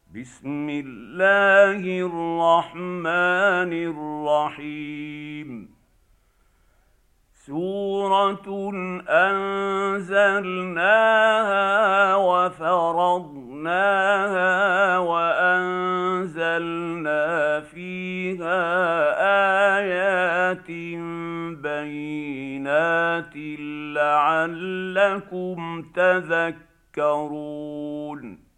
بسم الله الرحمن الرحيم. سورة أنزلناها وفرضناها وأنزلنا فيها آيات بينات لعلكم تذكرون.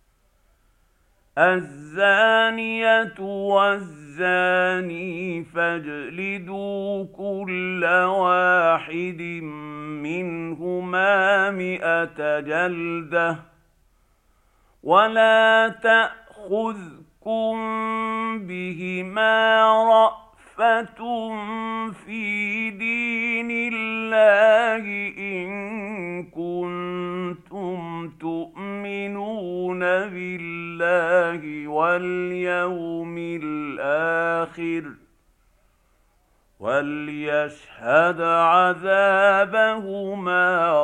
الزانية والزاني فاجلدوا كل واحد منهما 100 جلدة، ولا تأخذكم بهما رأفة في دين الله إن كنتم تؤمنون بالله واليوم الآخر، وليشهد عذابهما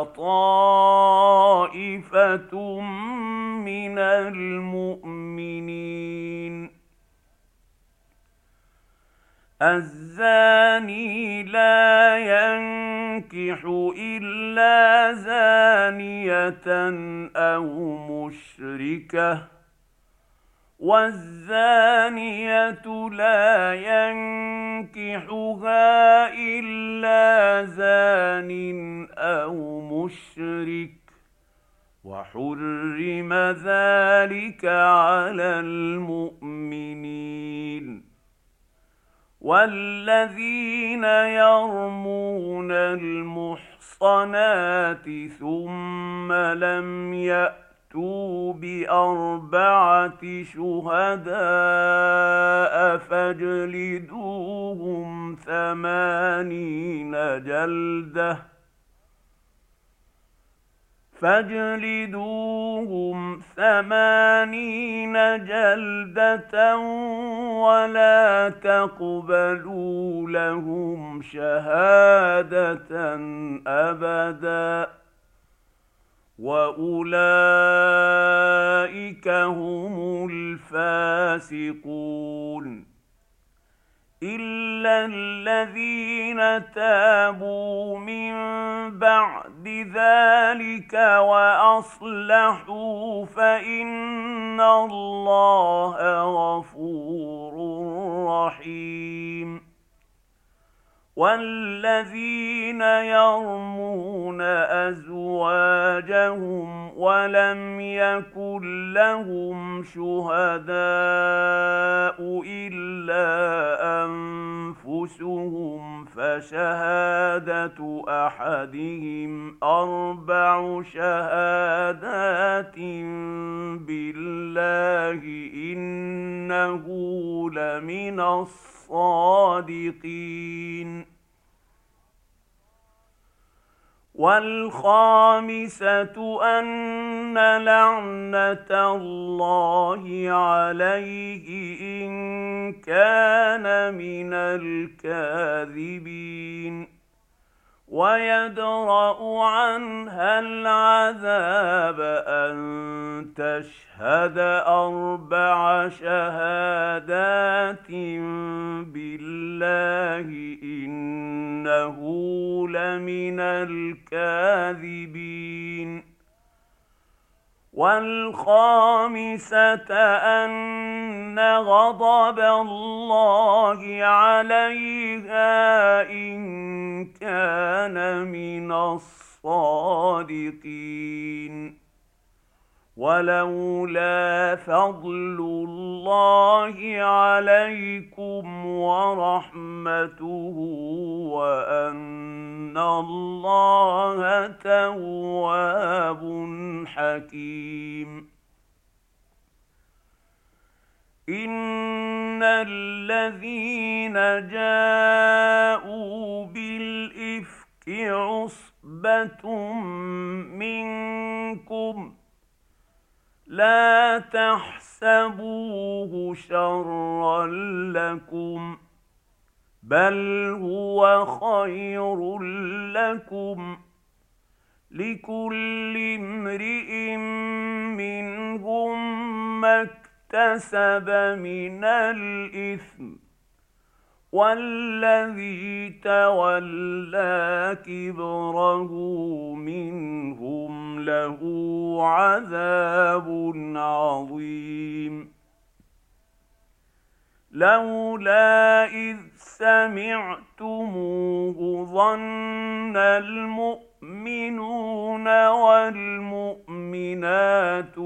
طائفة من المؤمنين. الزاني لا ينكح إلا زانية أو مشركة، والزانية لا ينكحها إلا زان أو مشرك، وحرم ذلك على المؤمنين. والذين يرمون المحصنات ثم لم يأتوا ب4 شهداء فاجلدوهم 80 جلدة ولا تقبلوا لهم شهادة أبدا، وأولئك هم الفاسقون. إلا الذين تابوا من بعد ذلك وأصلحوا فإن الله غفور رحيم. والذين يرمون أزواجهم ولم يكن لهم شهداء إلا أنفسهم فشهادة أحدهم 4 شهادات بالله إنه لمن الصادقين. والخامسة أن لعنة الله عليه إن كان من الكاذبين، ويدرأ عنها العذاب أن تشهد 4 شهادات بالله إنه لمن الكاذبين. والخامسة أن غضب الله عليها إن كان من الصادقين. ولولا فضل الله عليكم ورحمته وأن الله تواب حكيم. إن الذين جاءوا بالإفك عصبة منكم لا تحسبوه شرا لكم، بل هو خير لكم، لكل امرئ منهم ما اكتسب من الإثم، والذي تولى كبره منهم له عذاب عظيم. لولا إذ سمعتموه ظن المؤمنون والمؤمنات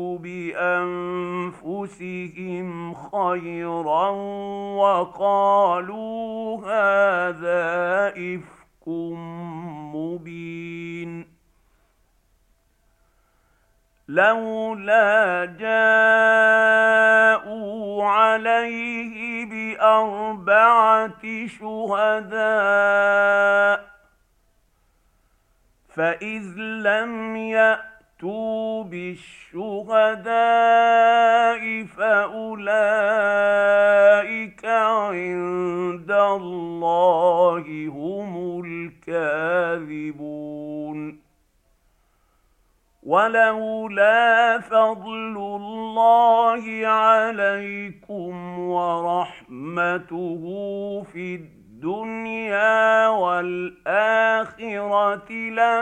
بأنفسهم خيرا وقالوا هذا إفك مبين. لولا جاءوا عليه بأربعة شهداء فإذ لم يأتوا بالشهداء فأولئك عند الله هم الكاذبون. ولولا فضل الله عليكم ورحمته في الدنيا والآخرة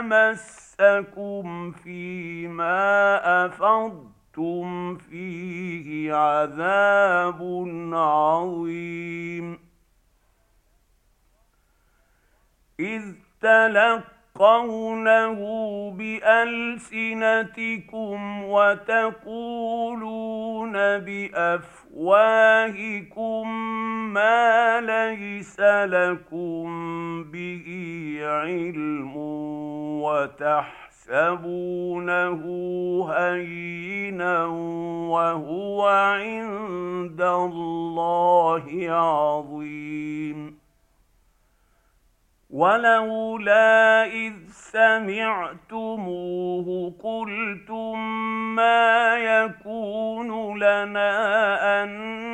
لمسكم فيما أفضتم فيه عذاب عظيم. إذ تلقونه بألسنتكم وتقولون بأفواهكم ما ليس لكم به علم وتحسبونه هينا وهو عند الله عظيم. ولولا إذ سمعتموه قلتم ما يكون لنا أن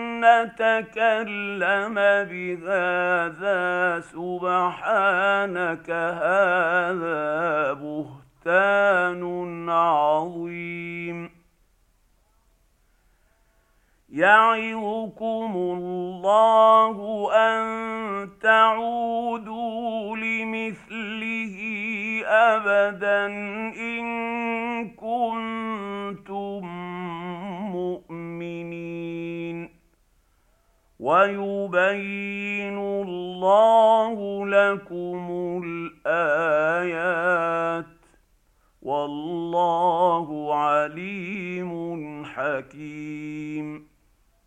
نتكلم بهذا سبحانك هذا بهتان عظيم. يعظكم الله أن تعودوا لمثله أبدا إن كنتم مؤمنين. ويبين الله لكم الآيات والله عليم حكيم.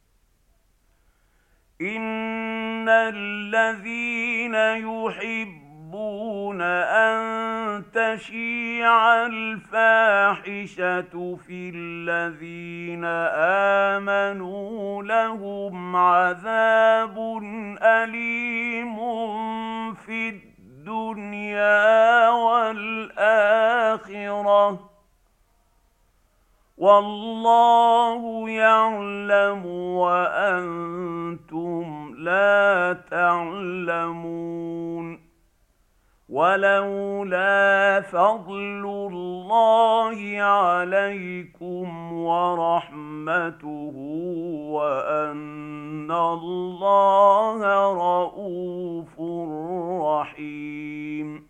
إن الذين يحبون أن تشيع الفاحشة في الذين آمنوا لهم عذاب أليم في الدنيا والآخرة والله يعلم وأنتم لا تعلمون. ولولا فضل الله عليكم ورحمته وأن الله رءوف رحيم.